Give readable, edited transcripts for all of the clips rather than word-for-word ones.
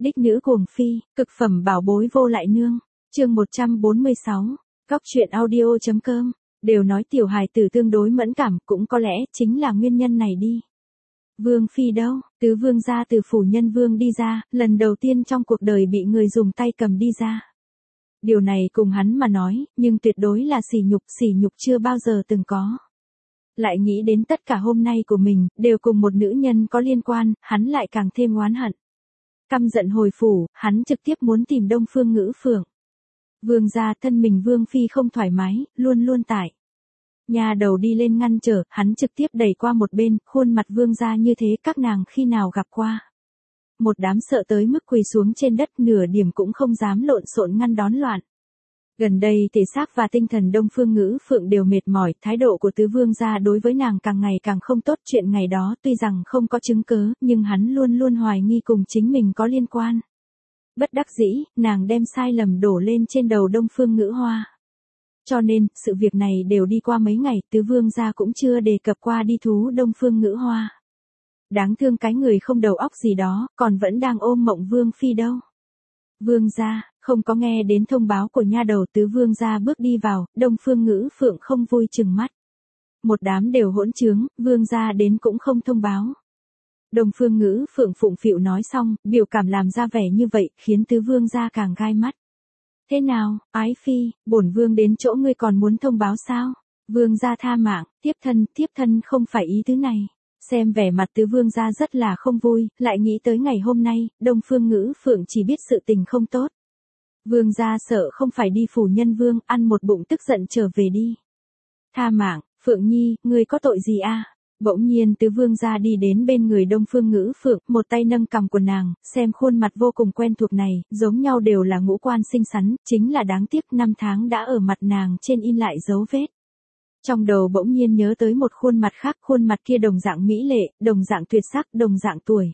Đích nữ cuồng phi, cực phẩm bảo bối vô lại nương. Chương 146. Góc truyện audio.com. Đều nói tiểu hài tử tương đối mẫn cảm, cũng có lẽ chính là nguyên nhân này đi. Vương phi đâu? Tứ vương gia từ phủ nhân vương đi ra, lần đầu tiên trong cuộc đời bị người dùng tay cầm đi ra. Điều này cùng hắn mà nói, nhưng tuyệt đối là sỉ nhục chưa bao giờ từng có. Lại nghĩ đến tất cả hôm nay của mình, đều cùng một nữ nhân có liên quan, hắn lại càng thêm oán hận. Căm giận hồi phủ, hắn trực tiếp muốn tìm Đông Phương Ngữ Phượng. Vương gia thân mình Vương phi không thoải mái, luôn luôn tại nhà đầu đi lên ngăn trở, hắn trực tiếp đẩy qua một bên, khuôn mặt Vương gia như thế các nàng khi nào gặp qua. Một đám sợ tới mức quỳ xuống trên đất, nửa điểm cũng không dám lộn xộn ngăn đón loạn. Gần đây thể xác và tinh thần Đông Phương Ngữ Phượng đều mệt mỏi, thái độ của tứ vương gia đối với nàng càng ngày càng không tốt. Chuyện ngày đó tuy rằng không có chứng cớ, nhưng hắn luôn luôn hoài nghi cùng chính mình có liên quan. Bất đắc dĩ, nàng đem sai lầm đổ lên trên đầu Đông Phương Ngữ Hoa. Cho nên, sự việc này đều đi qua mấy ngày, tứ vương gia cũng chưa đề cập qua đi thú Đông Phương Ngữ Hoa. Đáng thương cái người không đầu óc gì đó, còn vẫn đang ôm mộng Vương phi đâu. Vương gia, không có nghe đến thông báo của nha đầu. Tứ vương gia bước đi vào, Đông Phương Ngữ Phượng không vui chừng mắt. Một đám đều hỗn trướng, vương gia đến cũng không thông báo. Đông Phương Ngữ Phượng phụng phịu nói xong, biểu cảm làm ra vẻ như vậy, khiến tứ vương gia càng gai mắt. Thế nào, ái phi, bổn vương đến chỗ ngươi còn muốn thông báo sao? Vương gia tha mạng, tiếp thân không phải ý thứ này. Xem vẻ mặt tứ vương gia rất là không vui, lại nghĩ tới ngày hôm nay, Đông Phương Ngữ Phượng chỉ biết sự tình không tốt. Vương gia sợ không phải đi phủ nhân vương, ăn một bụng tức giận trở về đi. Tha mạng, Phượng Nhi, ngươi có tội gì a? Bỗng nhiên tứ vương gia đi đến bên người Đông Phương Ngữ Phượng, một tay nâng cằm của nàng, xem khuôn mặt vô cùng quen thuộc này, giống nhau đều là ngũ quan xinh xắn, chính là đáng tiếc năm tháng đã ở mặt nàng trên in lại dấu vết. Trong đầu bỗng nhiên nhớ tới một khuôn mặt khác, khuôn mặt kia đồng dạng mỹ lệ, đồng dạng tuyệt sắc, đồng dạng tuổi.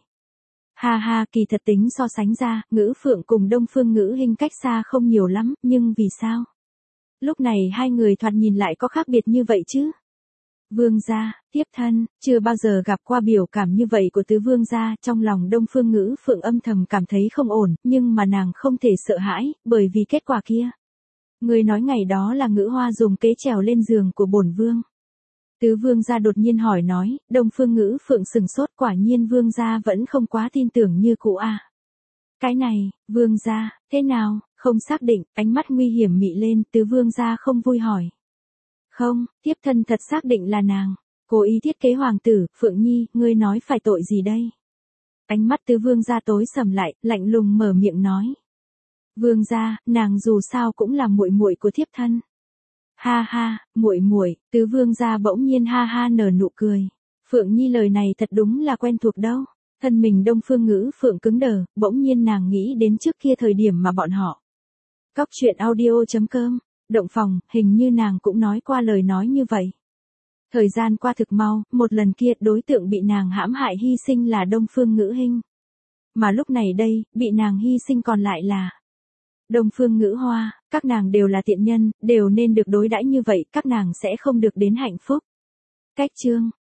Ha ha, kỳ thật tính so sánh ra, Ngữ Phượng cùng Đông Phương Ngữ Hinh cách xa không nhiều lắm, nhưng vì sao? Lúc này hai người thoạt nhìn lại có khác biệt như vậy chứ? Vương gia, tiếp thân, chưa bao giờ gặp qua biểu cảm như vậy của tứ vương gia, trong lòng Đông Phương Ngữ Phượng âm thầm cảm thấy không ổn, nhưng mà nàng không thể sợ hãi, bởi vì kết quả kia. Người nói ngày đó là Ngữ Hoa dùng kế trèo lên giường của bổn vương. Tứ vương gia đột nhiên hỏi nói, Đông Phương Ngữ Phượng sừng sốt, quả nhiên vương gia vẫn không quá tin tưởng như cũ à. Cái này, vương gia, thế nào, không xác định, ánh mắt nguy hiểm mị lên, tứ vương gia không vui hỏi. Không, tiếp thân thật xác định là nàng. Cố ý thiết kế hoàng tử, Phượng Nhi, ngươi nói phải tội gì đây? Ánh mắt tứ vương gia tối sầm lại, lạnh lùng mở miệng nói. Vương gia, nàng dù sao cũng là muội muội của thiếp thân. Ha ha, muội, tứ vương gia bỗng nhiên ha ha nở nụ cười. Phượng Nhi lời này thật đúng là quen thuộc đâu. Thân mình Đông Phương Ngữ Phượng cứng đờ, bỗng nhiên nàng nghĩ đến trước kia thời điểm mà bọn họ. Góc truyện audio.com. Động phòng, hình như nàng cũng nói qua lời nói như vậy. Thời gian qua thực mau, một lần kia đối tượng bị nàng hãm hại hy sinh là Đông Phương Ngữ Hinh. Mà lúc này đây, bị nàng hy sinh còn lại là Đông Phương Ngữ Hoa, các nàng đều là tiện nhân, đều nên được đối đãi như vậy, các nàng sẽ không được đến hạnh phúc. Cách chương.